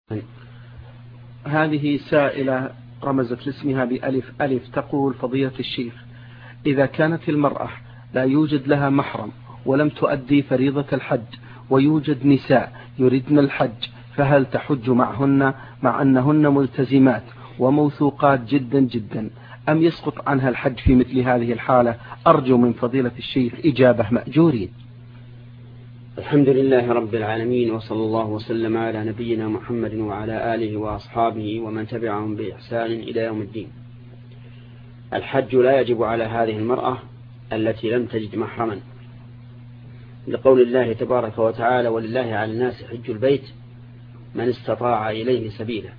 هذه سائلة رمزت لاسمها بألف ألف تقول: فضيلة الشيخ، إذا كانت المرأة لا يوجد لها محرم ولم تؤدي فريضة الحج ويوجد نساء يريدن الحج، فهل تحج معهن مع أنهن ملتزمات وموثوقات جدا جدا، أم يسقط عنها الحج في مثل هذه الحالة؟ أرجو من فضيلة الشيخ إجابة مأجورين. الحمد لله رب العالمين، وصلى الله وسلم على نبينا محمد وعلى آله وأصحابه ومن تبعهم بإحسان إلى يوم الدين. الحج لا يجب على هذه المرأة التي لم تجد محرما، لقول الله تبارك وتعالى: ولله على الناس حج البيت من استطاع إليه سبيلا.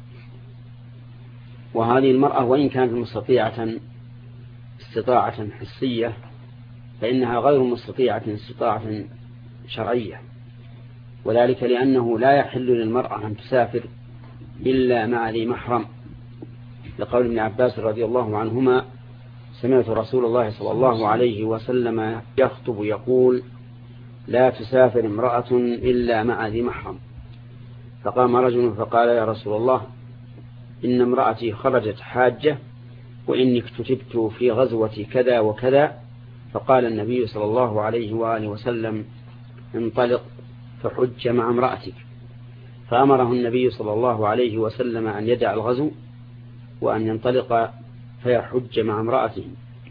وهذه المرأة وإن كانت مستطيعة استطاعة حسية فإنها غير مستطيعة استطاعة شرعية، وذلك لأنه لا يحل للمرأة أن تسافر إلا مع ذي محرم، لقول ابن عباس رضي الله عنهما: سمعت رسول الله صلى الله عليه وسلم يخطب يقول: لا تسافر امرأة إلا مع ذي محرم. فقام رجل فقال: يا رسول الله، إن امرأتي خرجت حاجة وإني اكتتبت في غزوة كذا وكذا. فقال النبي صلى الله عليه وآله وسلم: انطلق فحج مع امرأتك. فأمره النبي صلى الله عليه وسلم أن يدع الغزو وأن ينطلق فيحج مع امرأته.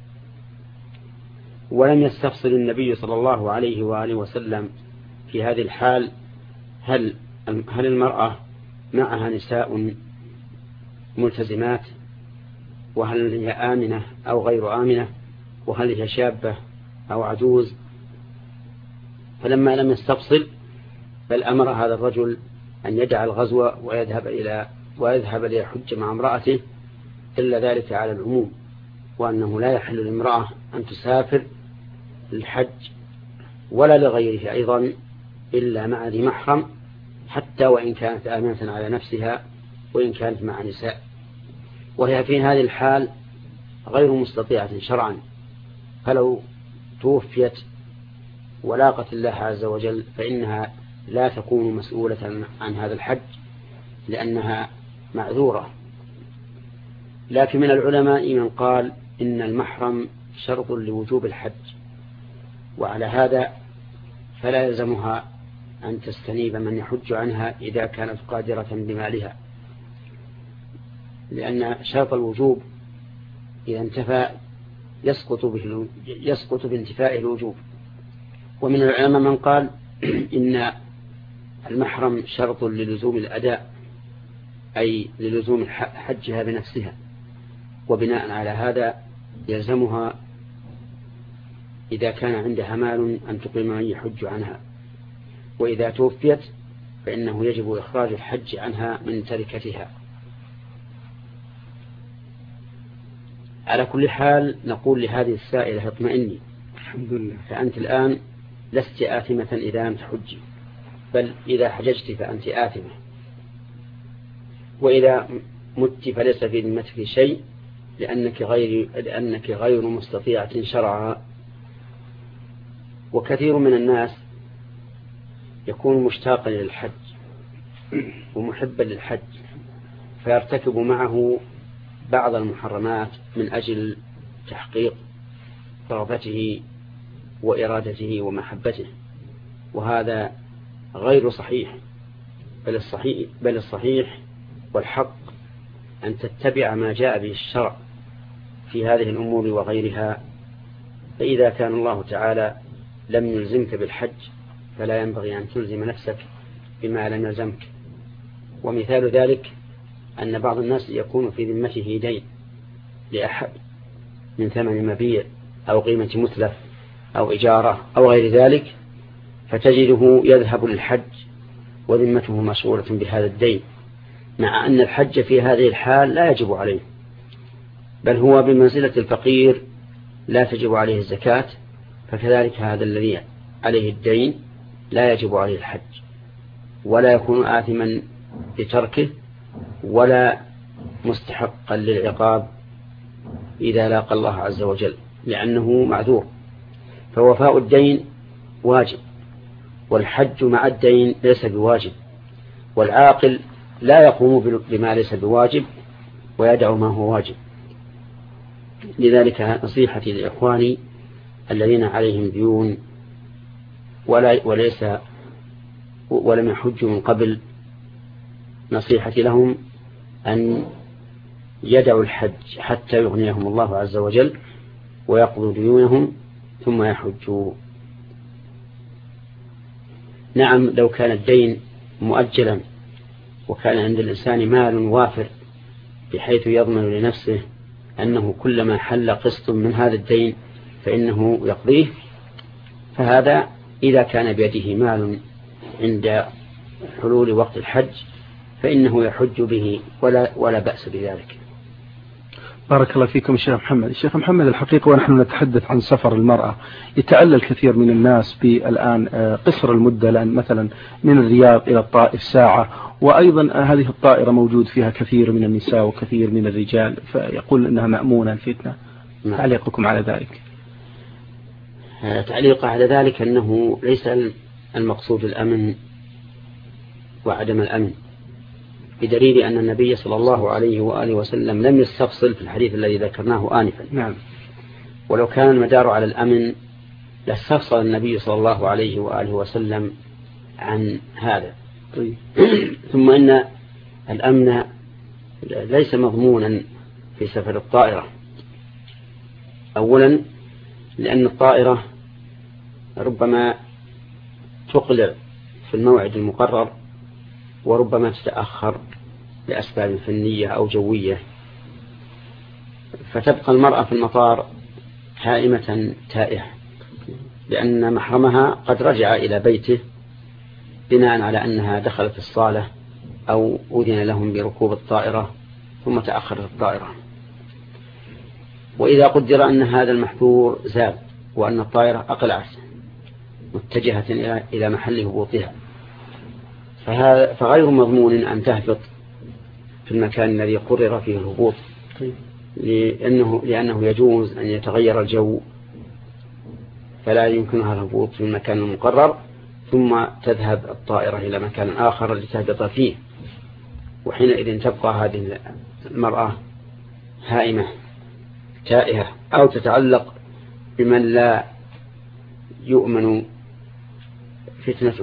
ولم يستفصل النبي صلى الله عليه وآله وسلم في هذه الحال هل المرأة معها نساء ملتزمات، وهل هي آمنة أو غير آمنة، وهل هي شابة أو عجوز. فلما لم يستفصل بل أمر هذا الرجل أن يدع الغزو ويذهب ليحج مع امرأته، إلا ذلك على العموم، وأنه لا يحل للمرأة أن تسافر للحج ولا لغيره أيضا إلا مع ذي محرم، حتى وإن كانت آمنة على نفسها وإن كانت مع نساء. وهي في هذه الحال غير مستطيعة شرعا، فلو توفيت ولاقت الله عز وجل فإنها لا تكون مسؤولة عن هذا الحج لأنها معذورة. لكن من العلماء من قال إن المحرم شرط لوجوب الحج، وعلى هذا فلا يلزمها أن تستنيب من يحج عنها إذا كانت قادرة بمالها، لأن شرط الوجوب إذا انتفى يسقط بانتفائه الوجوب. ومن العلماء من قال إن المحرم شرط للزوم الأداء، أي للزوم حجها بنفسها، وبناء على هذا يلزمها إذا كان عندها مال أن تقيم من يحج عنها، وإذا توفيت فإنه يجب إخراج الحج عنها من تركتها. على كل حال نقول لهذه السائلة: اطمئني، الحمد لله، فأنت الآن لست آثمة إذا لم تحجي، بل إذا حججت فأنت آثمة، وإذا مت فليس في ذمتك شيء لأنك غير مستطيعة شرعا. وكثير من الناس يكون مشتاقا للحج ومحبا للحج فيرتكب معه بعض المحرمات من أجل تحقيق رغبته وإرادته ومحبته، وهذا غير صحيح. بل الصحيح والحق أن تتبع ما جاء به الشرع في هذه الأمور وغيرها. فإذا كان الله تعالى لم يلزمك بالحج فلا ينبغي أن تلزم نفسك بما لم يلزمك. ومثال ذلك أن بعض الناس يكون في ذمته دين لأحد من ثمن مبيع أو قيمة متلف أو إجارة أو غير ذلك، فتجده يذهب للحج وذمته مشغولة بهذا الدين، مع أن الحج في هذه الحال لا يجب عليه، بل هو بمنزلة الفقير لا تجب عليه الزكاة. فكذلك هذا الذي عليه الدين لا يجب عليه الحج، ولا يكون آثما بتركه ولا مستحقا للعقاب إذا لاقى الله عز وجل، لأنه معذور. فوفاء الدين واجب، والحج مع الدين ليس بواجب. والعاقل لا يقوم بما ليس بواجب ويدع ما هو واجب. لذلك نصيحتي لإخواني الذين عليهم ديون ولم يحجوا من قبل، نصيحتي لهم أن يدعوا الحج حتى يغنيهم الله عز وجل ويقضوا ديونهم ثم يحجوا. نعم، لو كان الدين مؤجلا وكان عند الإنسان مال وافر بحيث يضمن لنفسه أنه كلما حل قسط من هذا الدين فإنه يقضيه، فهذا إذا كان بيده مال عند حلول وقت الحج فإنه يحج به ولا بأس بذلك. بارك الله فيكم الشيخ محمد. الشيخ محمد، الحقيقة ونحن نتحدث عن سفر المرأة يتعلل كثير من الناس بالآن قصر المدة، لأن مثلا من الرياض إلى الطائف ساعة، وأيضا هذه الطائرة موجود فيها كثير من النساء وكثير من الرجال، فيقول أنها مأمونة الفتنة. تعليقكم على ذلك؟ تعليق على ذلك أنه ليس المقصود الأمن وعدم الأمن، بدليل أن النبي صلى الله عليه وآله وسلم لم يستفصل في الحديث الذي ذكرناه آنفا. نعم. ولو كان المدار على الأمن لاستفصل النبي صلى الله عليه وآله وسلم عن هذا. طيب. ثم إن الأمن ليس مضمونا في سفر الطائرة. أولا لأن الطائرة ربما تقلع في الموعد المقرر وربما تتأخر لأسباب فنية أو جوية، فتبقى المرأة في المطار هائمة تائهة لأن محرمها قد رجع إلى بيته بناء على أنها دخلت الصالة أو أذن لهم بركوب الطائرة ثم تأخرت الطائرة. وإذا قدر أن هذا المحظور زال وأن الطائرة أقلعت متجهة إلى محل هبوطها، فغير مضمون أن تهبط في المكان الذي قرر فيه الهبوط، لأنه يجوز أن يتغير الجو فلا يمكنها الهبوط في المكان المقرر ثم تذهب الطائرة إلى مكان آخر لتهبط فيه، وحينئذ تبقى هذه المرأة هائمة تائهة أو تتعلق بمن لا يؤمن فتنته.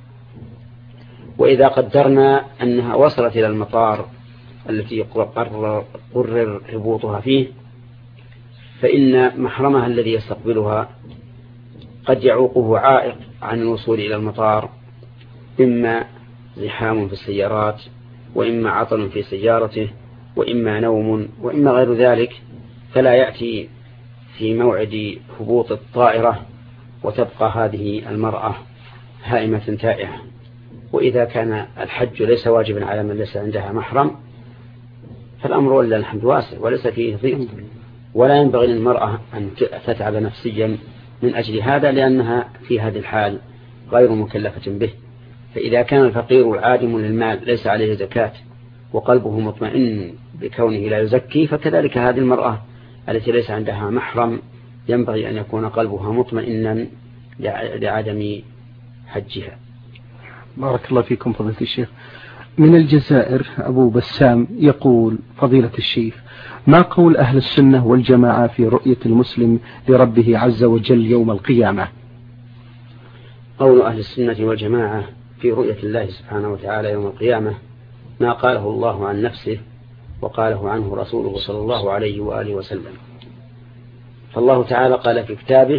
وإذا قدرنا أنها وصلت إلى المطار التي قرر هبوطها فيه، فإن محرمها الذي يستقبلها قد يعوقه عائق عن الوصول إلى المطار، إما زحام في السيارات وإما عطل في سيارته وإما نوم وإما غير ذلك، فلا يأتي في موعد هبوط الطائرة وتبقى هذه المرأة هائمة تائهة. وإذا كان الحج ليس واجبا على من ليس عندها محرم فالأمر ولله الحمد واسع وليس فيه ضيق، ولا ينبغي للمرأة أن تتعب نفسيا من أجل هذا لأنها في هذه الحال غير مكلفة به. فإذا كان الفقير العادم للمال ليس عليه زكاة وقلبه مطمئن بكونه لا يزكي، فكذلك هذه المرأة التي ليس عندها محرم ينبغي أن يكون قلبها مطمئنا لعدم حجها. بارك الله فيكم فضيلة الشيخ. من الجزائر أبو بسام يقول: فضيلة الشيخ، ما قول أهل السنة والجماعة في رؤية المسلم لربه عز وجل يوم القيامة؟ قول أهل السنة والجماعة في رؤية الله سبحانه وتعالى يوم القيامة ما قاله الله عن نفسه وقاله عنه رسوله صلى الله عليه وآله وسلم. فالله تعالى قال في كتابه: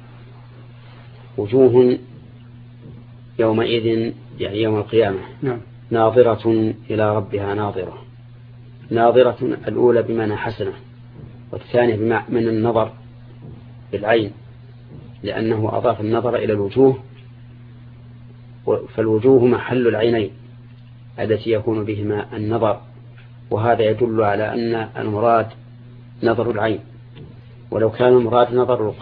وجوه يومئذ يعني يوم القيامة ناظرة إلى ربها ناظرة. ناظرة الأولى بمعنى حسنة، والثانية بمعنى النظر بالعين، لأنه أضاف النظر إلى الوجوه، فالوجوه محل العينين التي يكون بهما النظر، وهذا يدل على أن المراد نظر العين. ولو كان المراد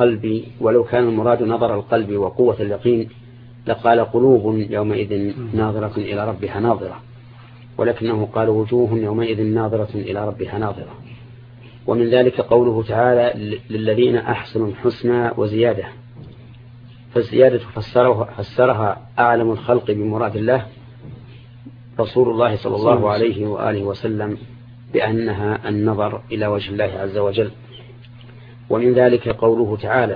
نظر القلب وقوة اليقين لقال قلوب يومئذ ناظرة إلى ربها ناظرة، ولكنه قال وجوه يومئذ ناظرة إلى ربها ناظرة. ومن ذلك قوله تعالى: للذين أحسنوا الحسنى وزيادة، فالزيادة فسرها أعلم الخلق بمراد الله، رسول الله صلى الله عليه وآله وسلم بأنها النظر إلى وجه الله عز وجل. ومن ذلك قوله تعالى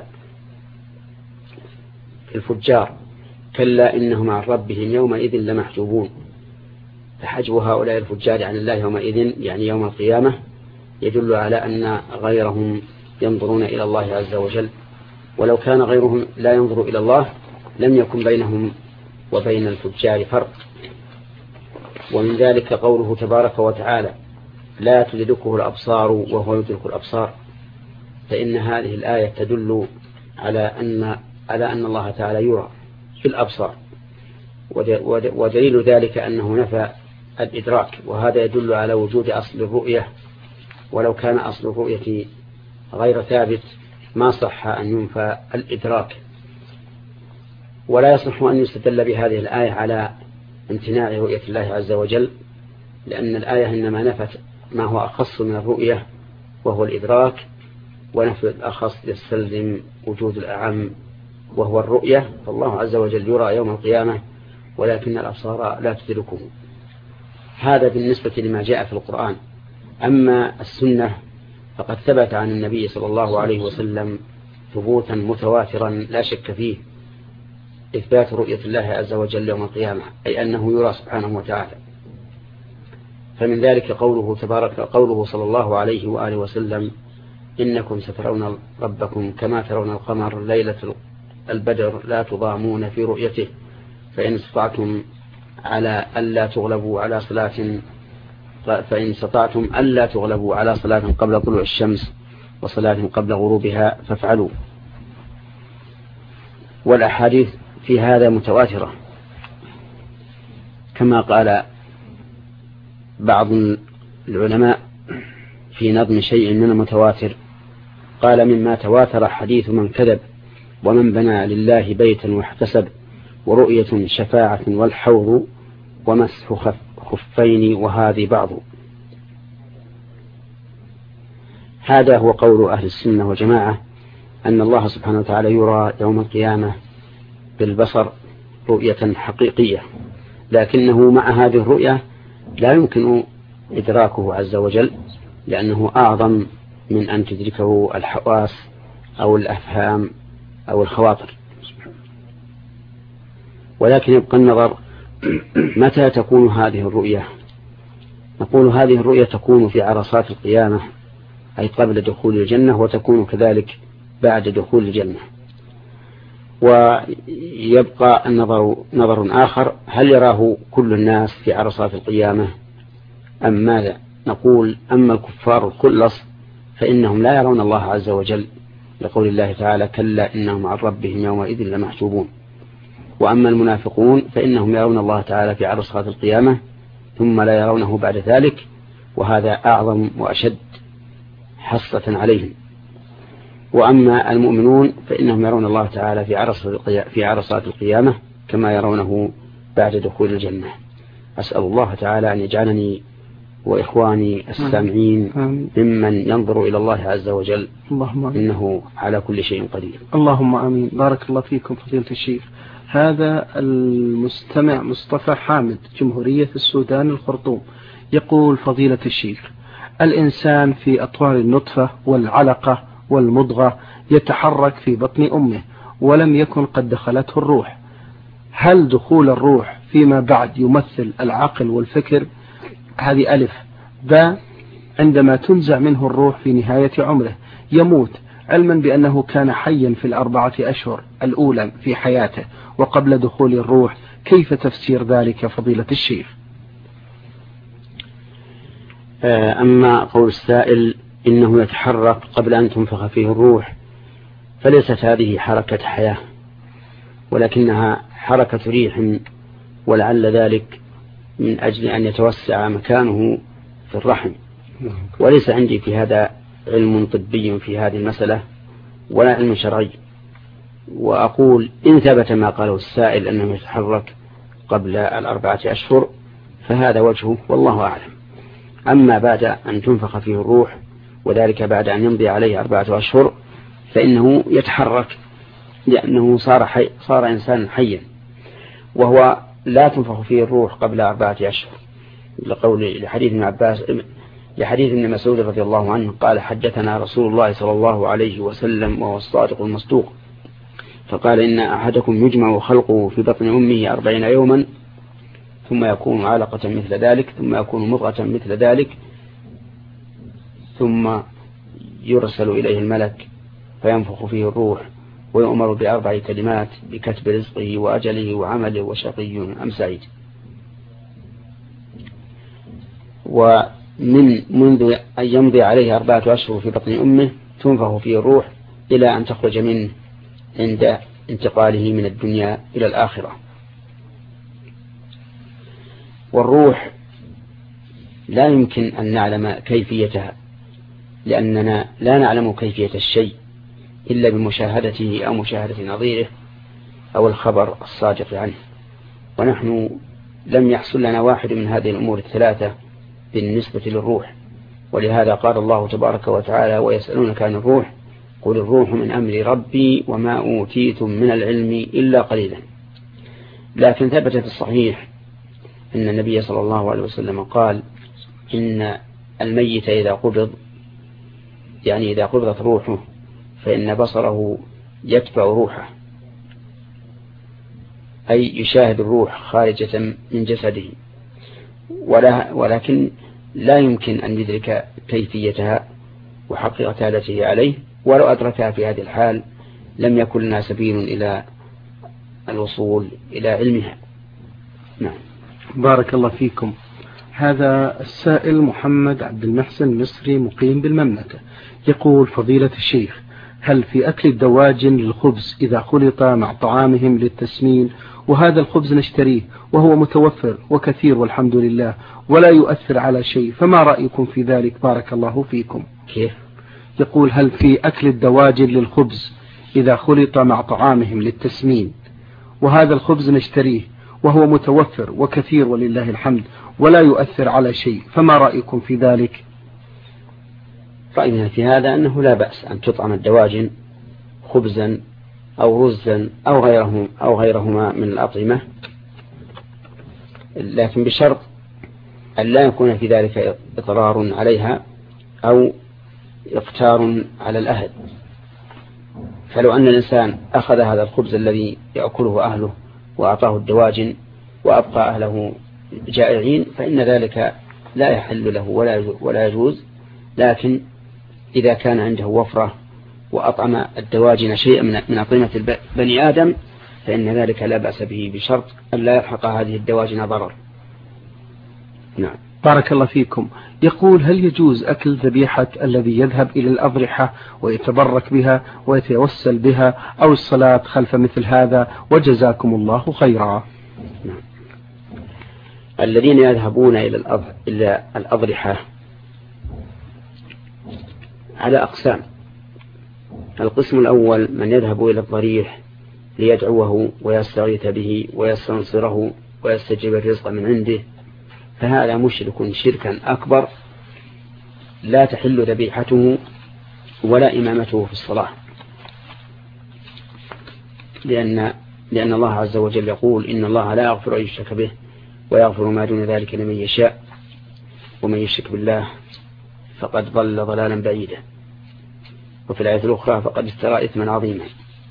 في الفجار: كلا إنهم عن ربهم يومئذ لمحجوبون. فحجب هؤلاء الفجار عن الله يومئذ يعني يوم القيامة يدل على أن غيرهم ينظرون إلى الله عز وجل، ولو كان غيرهم لا ينظر إلى الله لم يكن بينهم وبين الفجار فرق. ومن ذلك قوله تبارك وتعالى: لا تدركه الأبصار وهو يدرك الأبصار. فإن هذه الآية تدل على أن الله تعالى يرى في الأبصار، ودليل ذلك أنه نفى الإدراك، وهذا يدل على وجود أصل الرؤية، ولو كان أصل الرؤية غير ثابت ما صح أن ينفى الإدراك. ولا يصح أن يستدل بهذه الآية على امتناع رؤية الله عز وجل، لأن الآية إنما نفت ما هو أخص من الرؤية وهو الإدراك، ونفي الأخص يستلزم وجود الأعم وهو الرؤية. فالله عز وجل يرى يوم القيامة ولكن الأبصار لا تدركه. هذا بالنسبة لما جاء في القرآن. أما السنة فقد ثبت عن النبي صلى الله عليه وسلم ثبوتا متواترا لا شك فيه إثبات رؤية الله عز وجل يوم القيامة، أي أنه يرى سبحانه وتعالى. فمن ذلك قوله صلى الله عليه وآله وسلم: إنكم سترون ربكم كما ترون القمر ليلة البدر لا تضامون في رؤيته، فإن استطعتم ألا تغلبوا على صلاة قبل طلوع الشمس وصلاة قبل غروبها فافعلوا. والأحاديث في هذا متواترة، كما قال بعض العلماء في نظم شيء من المتواتر، قال: مما تواتر حديث من كذب، ومن بنى لله بيتا واحتسب، ورؤية شفاعة والحوض، ومسح خفين وهذه بعض. هذا هو قول أهل السنة والجماعة، أن الله سبحانه وتعالى يرى يوم القيامة بالبصر رؤية حقيقية، لكنه مع هذه الرؤية لا يمكن إدراكه عز وجل، لأنه أعظم من أن تدركه الحواس أو الأفهام أو الخواطر. ولكن يبقى النظر متى تكون هذه الرؤية؟ نقول هذه الرؤية تكون في عرصات القيامة، أي قبل دخول الجنة، وتكون كذلك بعد دخول الجنة. ويبقى نظر آخر: هل يراه كل الناس في عرصات القيامة أم ماذا؟ نقول: أما الكفار الخلص فإنهم لا يرون الله عز وجل، لقول الله تعالى: كلا إنهم عن ربهم يومئذ لمحجوبون. وأما المنافقون فإنهم يرون الله تعالى في عرصات القيامة ثم لا يرونه بعد ذلك، وهذا أعظم وأشد حصة عليهم. وأما المؤمنون فإنهم يرون الله تعالى في عرصات القيامة كما يرونه بعد دخول الجنة. أسأل الله تعالى أن يجعلني وإخواني السامعين ممن ينظر إلى الله عز وجل، إنه على كل شيء قدير. اللهم آمين. بارك الله فيكم فضيلة الشيخ. هذا المستمع مصطفى حامد، جمهورية السودان الخرطوم، يقول: فضيلة الشيخ، الإنسان في أطوار النطفة والعلقة والمضغة يتحرك في بطن أمه ولم يكن قد دخلته الروح، هل دخول الروح فيما بعد يمثل العقل والفكر؟ هذه ألف. ب: عندما تنزع منه الروح في نهاية عمره يموت، علما بأنه كان حيا في 4 أشهر الأولى في حياته وقبل دخول الروح، كيف تفسير ذلك فضيلة الشيخ؟ أما قول السائل إنه يتحرك قبل أن تنفخ فيه الروح، فليست هذه حركة حياة، ولكنها حركة ريح، ولعل ذلك من أجل أن يتوسع مكانه في الرحم. وليس عندي في هذا علم طبي في هذه المسألة ولا علم شرعي، وأقول إن ثبت ما قاله السائل أنه يتحرك قبل 4 أشهر فهذا وجهه والله أعلم. أما بعد أن تنفخ فيه الروح وذلك بعد أن يمضي عليه 4 أشهر فإنه يتحرك، لأنه صار إنسان حيا، وهو لا تنفخ فيه الروح قبل 4 أشهر، لحديث ابن مسعود رضي الله عنه قال حدثنا رسول الله صلى الله عليه وسلم وهو الصادق المصدوق فقال إن أحدكم يجمع خلقه في بطن أمه 40 يوما ثم يكون علقة مثل ذلك ثم يكون مضغة مثل ذلك ثم يرسل إليه الملك فينفخ فيه الروح ويؤمر ب4 كلمات بكتب رزقه وأجله وعمله وشقي أم سعيد. منذ أن يمضي عليه 4 أشهر في بطن أمه تنفخ فيه الروح إلى أن تخرج منه عند انتقاله من الدنيا إلى الآخرة. والروح لا يمكن أن نعلم كيفيتها لأننا لا نعلم كيفية الشيء إلا بمشاهدته أو مشاهدة نظيره أو الخبر الصادق عنه، ونحن لم يحصل لنا واحد من هذه الأمور الثلاثة بالنسبة للروح. ولهذا قال الله تبارك وتعالى ويسألونك عن الروح قل الروح من أمر ربي وما أوتيتم من العلم إلا قليلا. لكن ثبت في الصحيح أن النبي صلى الله عليه وسلم قال إن الميت إذا قبض يعني إذا قبضت روحه فإن بصره يتبع روحه، أي يشاهد الروح خارجة من جسده، ولكن لا يمكن أن يدرك كيفيتها وحقيقتها التي عليه، ولو أدركها في هذه الحال لم يكن لنا سبيل إلى الوصول إلى علمها. نعم. بارك الله فيكم. هذا السائل محمد عبد المحسن مصري مقيم بالمملكة يقول فضيلة الشيخ هل في أكل الدواجن للخبز إذا خلط مع طعامهم للتسمين وهذا الخبز نشتريه وهو متوفر وكثير والحمد لله ولا يؤثر على شيء فما رأيكم في ذلك بارك الله فيكم؟ كيف؟ يقول هل في أكل الدواجن للخبز إذا خلط مع طعامهم للتسمين وهذا الخبز نشتريه وهو متوفر وكثير ولله الحمد ولا يؤثر على شيء فما رأيكم في ذلك؟ رأينا في هذا أنه لا بأس أن تطعم الدواجن خبزا أو رزا أو غيرهما من الأطعمة، لكن بشرط أن لا يكون في ذلك إضرار عليها أو إقتار على الأهل. فلو أن الإنسان أخذ هذا الخبز الذي يأكله أهله وأعطاه الدواجن وأبقى أهله جائعين فإن ذلك لا يحل له ولا يجوز، لكن إذا كان عنده وفرة وأطعم الدواجن شيئا من أطعمة بني آدم فإن ذلك لا بأس به بشرط أن لا يلحق هذه الدواجن ضرر. نعم. بارك الله فيكم. يقول هل يجوز أكل ذبيحة الذي يذهب إلى الأضرحة ويتبرك بها ويتوسل بها أو الصلاة خلف مثل هذا وجزاكم الله خيرا؟ نعم. الذين يذهبون إلى الأضرحة على أقسام. القسم الأول من يذهب إلى الضريح ليدعوه ويستغيث به ويستنصره ويستجيب الرزق من عنده، فهذا مشرك شركا أكبر لا تحل ذبيحته ولا إمامته في الصلاة، لأن الله عز وجل يقول إن الله لا يغفر أن يشرك به ويغفر ما دون ذلك لمن يشاء ومن يشرك بالله فقد ضل ضلالا بعيدا. وفي الآية الأخرى فقد افترى إثما عظيما.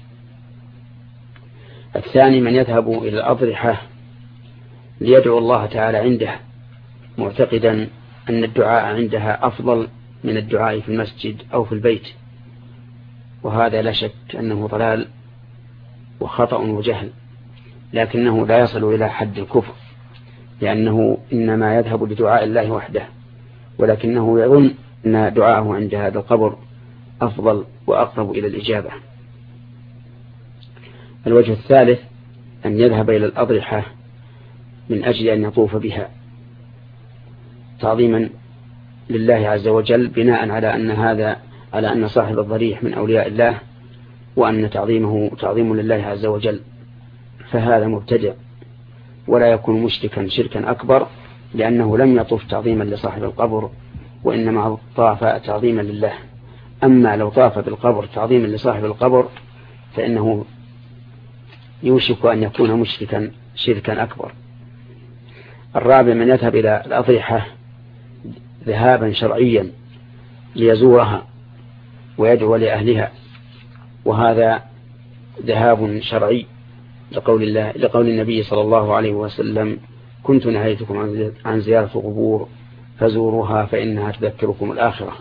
الثاني من يذهب إلى الأضرحة ليدعو الله تعالى عنده معتقدا أن الدعاء عندها أفضل من الدعاء في المسجد أو في البيت، وهذا لا شك أنه ضلال وخطأ وجهل، لكنه لا يصل إلى حد الكفر لأنه إنما يذهب لدعاء الله وحده، ولكنه يظن أن دعاءه عند هذا القبر أفضل وأقرب إلى الإجابة. الوجه الثالث أن يذهب إلى الأضرحة من أجل أن يطوف بها تعظيما لله عز وجل بناء على أن صاحب الضريح من أولياء الله وأن تعظيمه تعظيم لله عز وجل، فهذا مبتدع ولا يكون مشركا شركا أكبر لأنه لم يطوف تعظيما لصاحب القبر وإنما طاف تعظيما لله. أما لو طاف بالقبر تعظيما لصاحب القبر فإنه يوشك أن يكون مشركا شركا أكبر. الرابع من يذهب إلى الأضرحة ذهابا شرعيا ليزورها ويدعو لأهلها، وهذا ذهاب شرعي لقول النبي صلى الله عليه وسلم: كنت نهيتكم عن زيارة القبور فزوروها فإنها تذكركم الآخرة.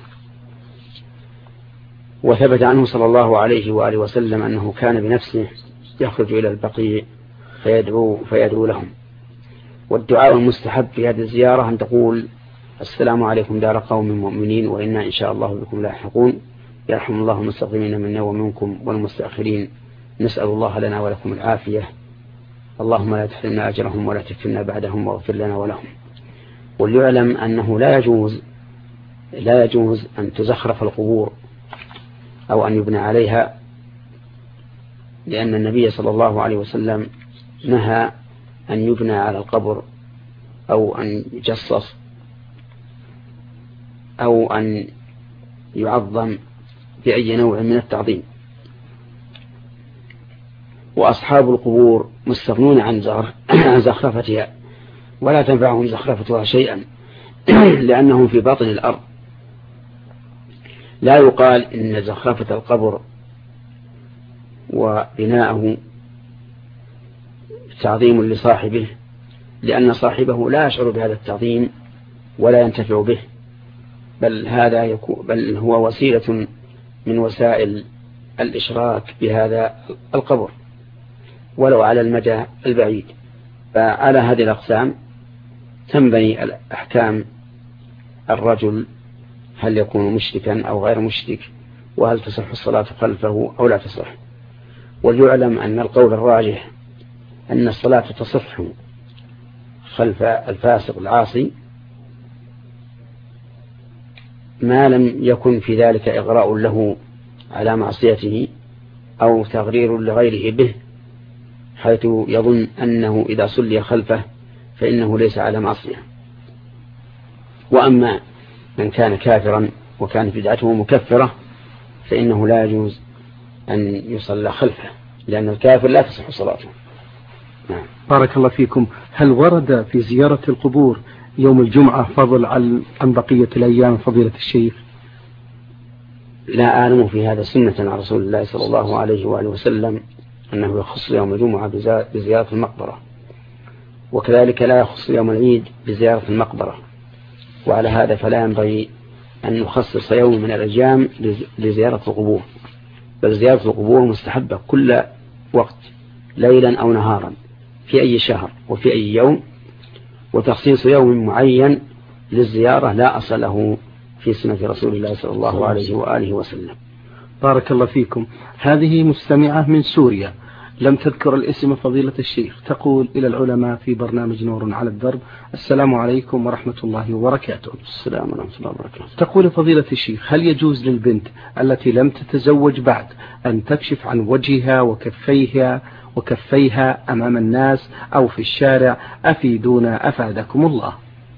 وثبت عنه صلى الله عليه وآله وسلم أنه كان بنفسه يخرج إلى البقيع فيدعو لهم. والدعاء المستحب في هذه الزيارة أن تقول: السلام عليكم دار قوم مؤمنين وإنا إن شاء الله بكم لاحقون، يرحم الله المستقدمين منا ومنكم والمستأخرين، نسأل الله لنا ولكم العافية، اللهم لا تحرمنا أجرهم ولا تفتنا بعدهم واغفر لنا ولهم. وليعلم أنه لا يجوز أن تزخرف القبور أو أن يبنى عليها، لأن النبي صلى الله عليه وسلم نهى أن يبنى على القبر أو أن يجصص أو أن يعظم بأي نوع من التعظيم. وأصحاب القبور مستغنون عن زخرفتها، ولا تنفعهم زخرفتها شيئا لأنهم في باطن الأرض. لا يقال إن زخرفة القبر وبناءه تعظيم لصاحبه، لأن صاحبه لا يشعر بهذا التعظيم ولا ينتفع به، بل هو وسيلة من وسائل الإشراك بهذا القبر ولو على المدى البعيد. فعلى هذه الأقسام تنبني الأحكام: الرجل هل يكون مشركا أو غير مشرك، وهل تصح الصلاة خلفه أو لا تصح. وليعلم أن القول الراجح أن الصلاة تصح خلف الفاسق العاصي ما لم يكن في ذلك إغراء له على معصيته أو تغرير لغيره به، حيث يظن أنه إذا صلي خلفه فإنه ليس على معصية. وأما من كان كافرا وكانت بدعته مكفرة فإنه لا يجوز أن يصلى خلفه، لأن الكافر لا تصح صلاته. نعم. بارك الله فيكم. هل ورد في زيارة القبور يوم الجمعة فضل عن بقية الأيام فضيلة الشيخ؟ لا أعلم في هذا سنة عن رسول الله صلى الله عليه وآله وسلم أنه يخص يوم الجمعة بزيارة المقبرة، وكذلك لا يخص يوم العيد بزيارة المقبرة. وعلى هذا فلا ينبغي أن نخصص يوم من الأيام لزيارة القبور، بل زيارة القبور مستحبة كل وقت ليلا أو نهارا في أي شهر وفي أي يوم، وتخصيص يوم معين للزيارة لا أصل له في سنة رسول الله صلى الله عليه وآله وسلم. بارك الله فيكم. هذه مستمعة من سوريا لم تذكر الاسم فضيلة الشيخ، تقول إلى العلماء في برنامج نور على الدرب: السلام عليكم ورحمة الله وبركاته. السلام ورحمة الله وبركاته. تقول فضيلة الشيخ: هل يجوز للبنت التي لم تتزوج بعد أن تكشف عن وجهها وكفيها أمام الناس أو في الشارع؟ أفيدونا أفادكم الله.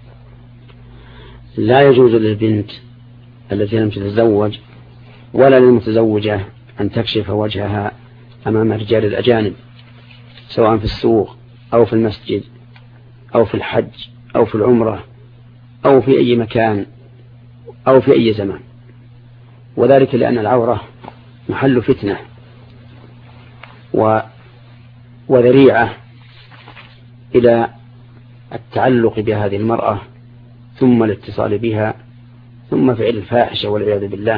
لا يجوز للبنت التي لم تتزوج ولا للمتزوجة أن تكشف وجهها أمام الرجال الأجانب، سواء في السوق أو في المسجد أو في الحج أو في العمرة أو في أي مكان أو في أي زمان، وذلك لأن العورة محل فتنة وذريعة إلى التعلق بهذه المرأة ثم الاتصال بها ثم فعل الفاحشة والعياذ بالله.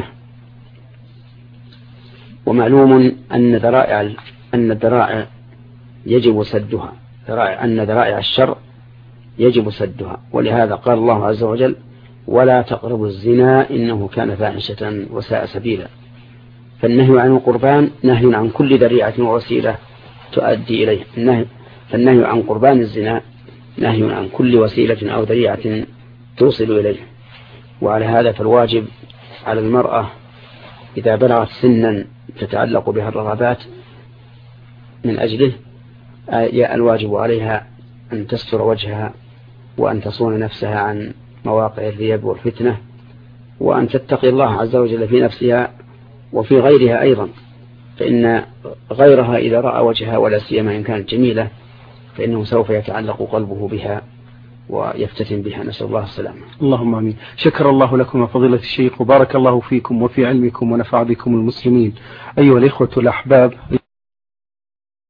ومعلوم أن الذرائع يجب سدها، أن ذرائع الشر يجب سدها، ولهذا قال الله عز وجل: ولا تقربوا الزنا إنه كان فاحشة وساء سبيلا. فالنهي عن القربان نهي عن كل ذريعة ووسيلة تؤدي إليه، فالنهي عن قربان الزنا نهي عن كل وسيلة أو ذريعة توصل إليه. وعلى هذا فالواجب على المرأة إذا بلغت سنا تتعلق بها الرغبات من أجله الواجب عليها أن تستر وجهها وأن تصون نفسها عن مواقع الريب والفتنة، وأن تتقي الله عز وجل في نفسها وفي غيرها أيضا، فإن غيرها إذا رأى وجهها ولا سيما إن كانت جميلة فإنه سوف يتعلق قلبه بها ويفتتن بها، نسأل الله السلامة. اللهم آمين. شكر الله لكم فضيلة الشيخ وبارك الله فيكم وفي علمكم ونفع بكم المسلمين. أيها الإخوة الأحباب.